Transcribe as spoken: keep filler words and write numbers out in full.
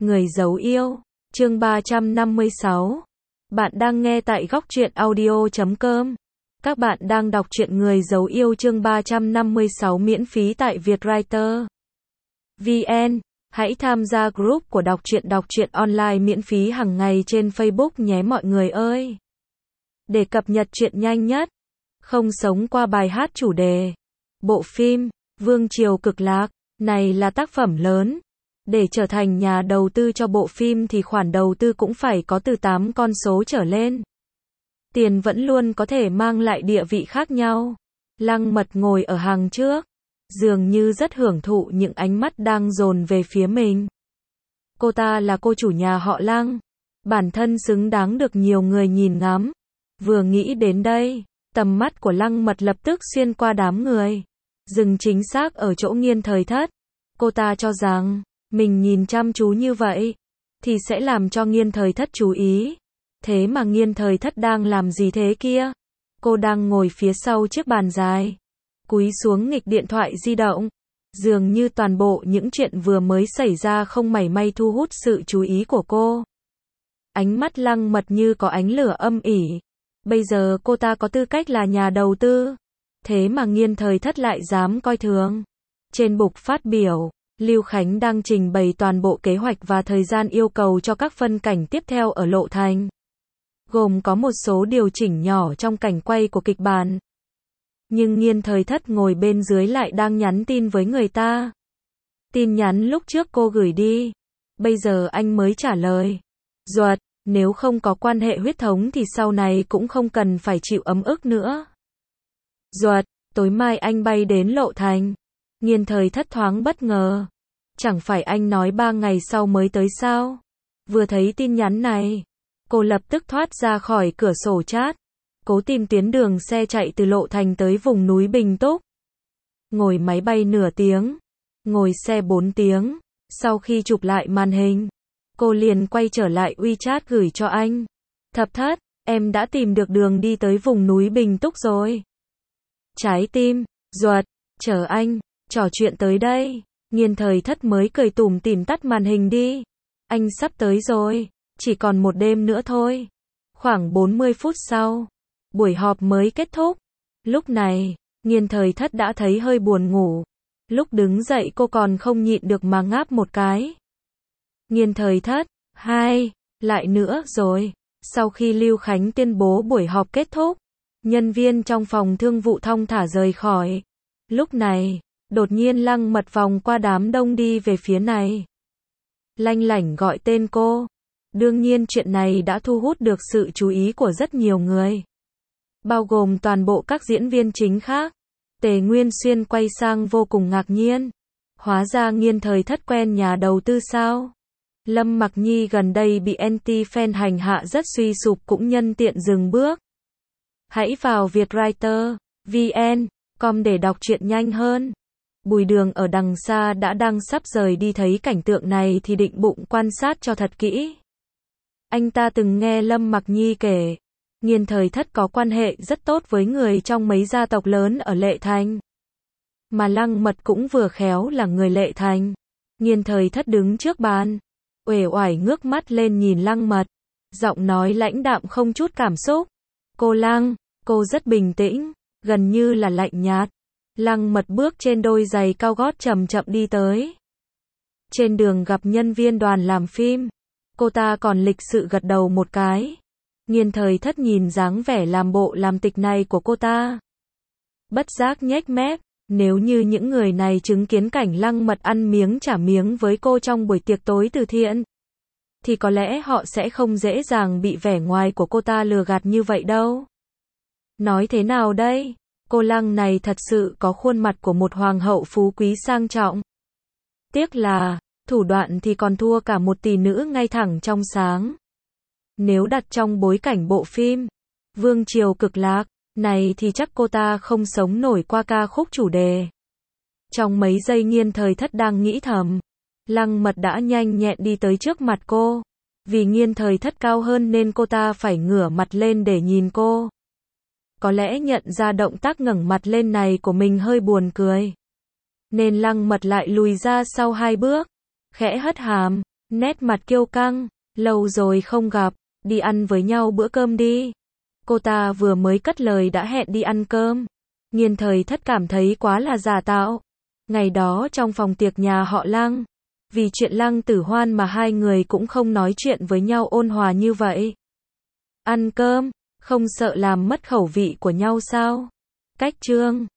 Người giấu yêu, chương ba trăm năm mươi sáu. Bạn đang nghe tại góc truyện audio chấm com. Các bạn đang đọc truyện Người giấu yêu chương ba trăm năm mươi sáu miễn phí tại Vietwriter vê en. Hãy tham gia group của đọc truyện đọc truyện online miễn phí hàng ngày trên Facebook nhé mọi người ơi. Để cập nhật truyện nhanh nhất, không sống qua bài hát chủ đề. Bộ phim Vương Triều Cực Lạc này là tác phẩm lớn. Để trở thành nhà đầu tư cho bộ phim thì khoản đầu tư cũng phải có từ tám con số trở lên. Tiền vẫn luôn có thể mang lại địa vị khác nhau. Lăng Mật ngồi ở hàng trước, dường như rất hưởng thụ những ánh mắt đang dồn về phía mình. Cô ta là cô chủ nhà họ Lăng, bản thân xứng đáng được nhiều người nhìn ngắm. Vừa nghĩ đến đây, tầm mắt của Lăng Mật lập tức xuyên qua đám người, dừng chính xác ở chỗ Nghiên Thời Thất. Cô ta cho rằng mình nhìn chăm chú như vậy thì sẽ làm cho Nghiên Thời Thất chú ý. Thế mà Nghiên Thời Thất đang làm gì thế kia? Cô đang ngồi phía sau chiếc bàn dài, cúi xuống nghịch điện thoại di động. Dường như toàn bộ những chuyện vừa mới xảy ra không mảy may thu hút sự chú ý của cô. Ánh mắt Lăng Mật như có ánh lửa âm ỉ. Bây giờ cô ta có tư cách là nhà đầu tư, thế mà Nghiên Thời Thất lại dám coi thường. Trên bục phát biểu, Lưu Khánh đang trình bày toàn bộ kế hoạch và thời gian yêu cầu cho các phân cảnh tiếp theo ở Lộ Thành, gồm có một số điều chỉnh nhỏ trong cảnh quay của kịch bản. Nhưng Nghiên Thời Thất ngồi bên dưới lại đang nhắn tin với người ta. Tin nhắn lúc trước cô gửi đi, bây giờ anh mới trả lời. Duật, nếu không có quan hệ huyết thống thì sau này cũng không cần phải chịu ấm ức nữa. Duật, tối mai anh bay đến Lộ Thành. Nghiên Thời Thất thoáng bất ngờ. Chẳng phải anh nói ba ngày sau mới tới sao? Vừa thấy tin nhắn này, cô lập tức thoát ra khỏi cửa sổ chat, cố tìm tuyến đường xe chạy từ Lộ Thành tới vùng núi Bình Túc. Ngồi máy bay nửa tiếng, ngồi xe bốn tiếng, sau khi chụp lại màn hình, cô liền quay trở lại WeChat gửi cho anh. Thập Thất, em đã tìm được đường đi tới vùng núi Bình Túc rồi. Trái tim, Duật, chờ anh, trò chuyện tới đây. Nghiên Thời Thất mới cười tủm tỉm tắt màn hình đi. Anh sắp tới rồi, chỉ còn một đêm nữa thôi. Khoảng bốn mươi phút sau, buổi họp mới kết thúc. Lúc này, Nghiên Thời Thất đã thấy hơi buồn ngủ. Lúc đứng dậy cô còn không nhịn được mà ngáp một cái. Nghiên Thời Thất, hai, lại nữa rồi. Sau khi Lưu Khánh tuyên bố buổi họp kết thúc, nhân viên trong phòng thương vụ thong thả rời khỏi. Lúc này, đột nhiên Lăng Mật vòng qua đám đông đi về phía này. Lanh lảnh gọi tên cô. Đương nhiên chuyện này đã thu hút được sự chú ý của rất nhiều người, bao gồm toàn bộ các diễn viên chính khác. Tề Nguyên Xuyên quay sang vô cùng ngạc nhiên. Hóa ra Nghiên Thời Thất quen nhà đầu tư sao? Lâm Mặc Nhi gần đây bị anti-fan hành hạ rất suy sụp cũng nhân tiện dừng bước. Hãy vào Vietwriter vê en chấm com để đọc truyện nhanh hơn. Bùi Đường ở đằng xa đã đang sắp rời đi thấy cảnh tượng này thì định bụng quan sát cho thật kỹ. Anh ta từng nghe Lâm Mặc Nhi kể, Nghiên Thời Thất có quan hệ rất tốt với người trong mấy gia tộc lớn ở Lệ Thành. Mà Lăng Mật cũng vừa khéo là người Lệ Thành. Nghiên Thời Thất đứng trước bàn, uể oải ngước mắt lên nhìn Lăng Mật, giọng nói lãnh đạm không chút cảm xúc. Cô Lăng, cô rất bình tĩnh, gần như là lạnh nhạt. Lăng Mật bước trên đôi giày cao gót chậm chậm đi tới. Trên đường gặp nhân viên đoàn làm phim, cô ta còn lịch sự gật đầu một cái. Nghiên Thời Thất nhìn dáng vẻ làm bộ làm tịch này của cô ta, bất giác nhếch mép. Nếu như những người này chứng kiến cảnh Lăng Mật ăn miếng trả miếng với cô trong buổi tiệc tối từ thiện, thì có lẽ họ sẽ không dễ dàng bị vẻ ngoài của cô ta lừa gạt như vậy đâu. Nói thế nào đây? Cô Lăng này thật sự có khuôn mặt của một hoàng hậu phú quý sang trọng. Tiếc là, thủ đoạn thì còn thua cả một tỷ nữ ngay thẳng trong sáng. Nếu đặt trong bối cảnh bộ phim Vương Triều Cực Lạc này thì chắc cô ta không sống nổi qua ca khúc chủ đề. Trong mấy giây Nghiên Thời Thất đang nghĩ thầm, Lăng Mật đã nhanh nhẹn đi tới trước mặt cô. Vì Nghiên Thời Thất cao hơn nên cô ta phải ngửa mặt lên để nhìn cô. Có lẽ nhận ra động tác ngẩng mặt lên này của mình hơi buồn cười, nên Lăng Mật lại lùi ra sau hai bước, khẽ hất hàm, Nét mặt kiêu căng, lâu rồi không gặp, đi ăn với nhau bữa cơm đi. Cô ta vừa mới cất lời đã hẹn đi ăn cơm. Nghiên Thời Thất cảm thấy quá là giả tạo. Ngày đó trong phòng tiệc nhà họ Lăng, vì chuyện Lăng Tử Hoan mà hai người cũng không nói chuyện với nhau ôn hòa như vậy. Ăn cơm, không sợ làm mất khẩu vị của nhau sao? Cách Trương